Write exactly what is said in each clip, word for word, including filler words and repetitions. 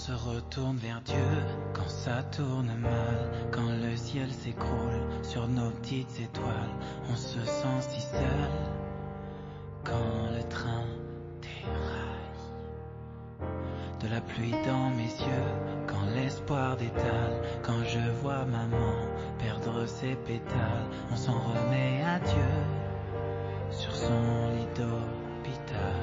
se retourne vers Dieu quand ça tourne mal, quand le ciel s'écroule sur nos petites étoiles. On se sent si seul quand le train déraille. De la pluie dans mes yeux quand l'espoir détale, quand je vois maman perdre ses pétales. On s'en remet à Dieu sur son lit d'hôpital.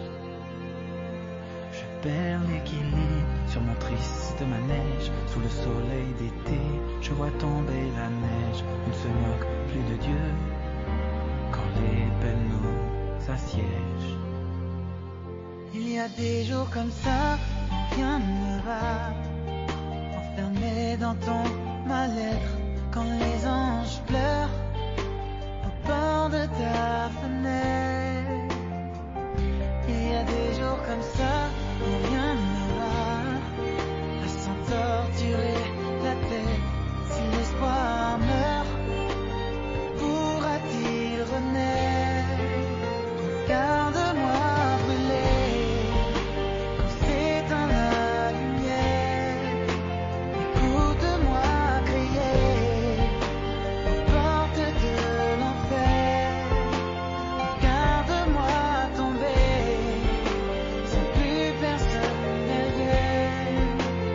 Je perds l'équilibre sur mon triste manège. Sous le soleil d'été, je vois tomber la neige. On ne se moque plus de Dieu quand les peines nous assiègent. Il y a des jours comme ça où rien ne va, enfermé dans ton mal-être, quand les anges pleurent au bord de ta fenêtre. Il y a des jours comme ça où rien ne va, à s'en torturer la tête. Si l'espoir meurt, pourra-t-il renaître? Regarde-moi brûler quand c'est dans la lumière. Écoute-moi crier aux portes de l'enfer. Regarde-moi tomber sans plus personne derrière.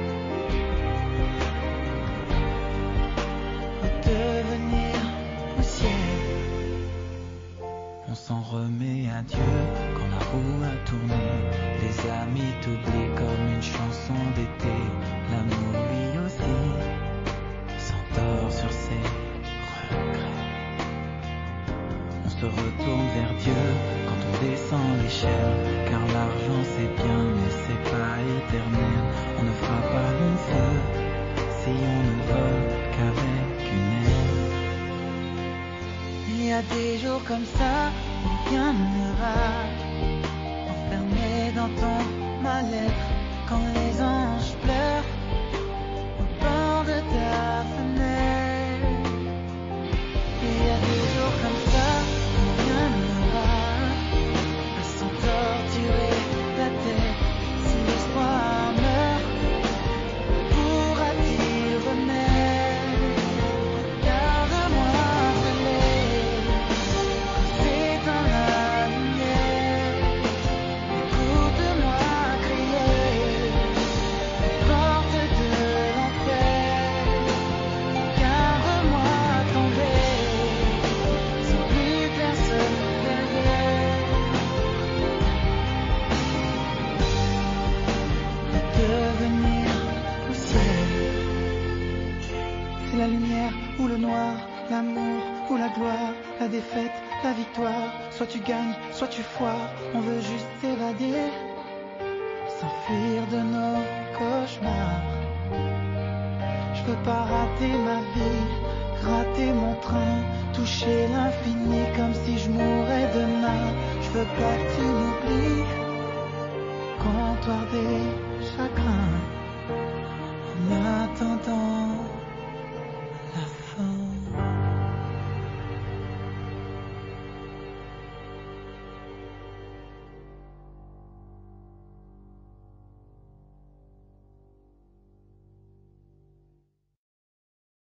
Redevenir poussière. On s'en remet à Dieu quand la roue a tourné. Les amis t'oublient comme une chanson d'été. L'amour lui aussi s'endort sur ses regrets. On se retourne vers Dieu quand on descend l'échelle, car l'argent c'est bien mais c'est pas éternel. On ne fera pas long feu si on ne vole qu'avec une aile. Il y a des jours comme ça où rien ne va, enfermé dans ton mal-être, quand les anges pleurent au bord de ta fenêtre. Il y a des jours comme ça où rien ne va, à s'en torturer la tête. Si l'espoir meurt, pourra-t-il renaître? Regarde-moi brûler quand c'est dans la lumière. Écoute-moi crier aux portes de l'enfer. Regarde-moi tomber sans plus personne derrière. Redevenir poussière. C'est la lumière ou le noir, l'amour ou la gloire, la défaite, la victoire. Soit tu gagnes, soit tu foires. On veut juste s'évader, s'enfuir de nos cauchemars. Je veux pas rater ma vie, rater mon train, toucher l'infini comme si je mourais demain. Je veux pas que tu m'oublies, comptoir des chagrins.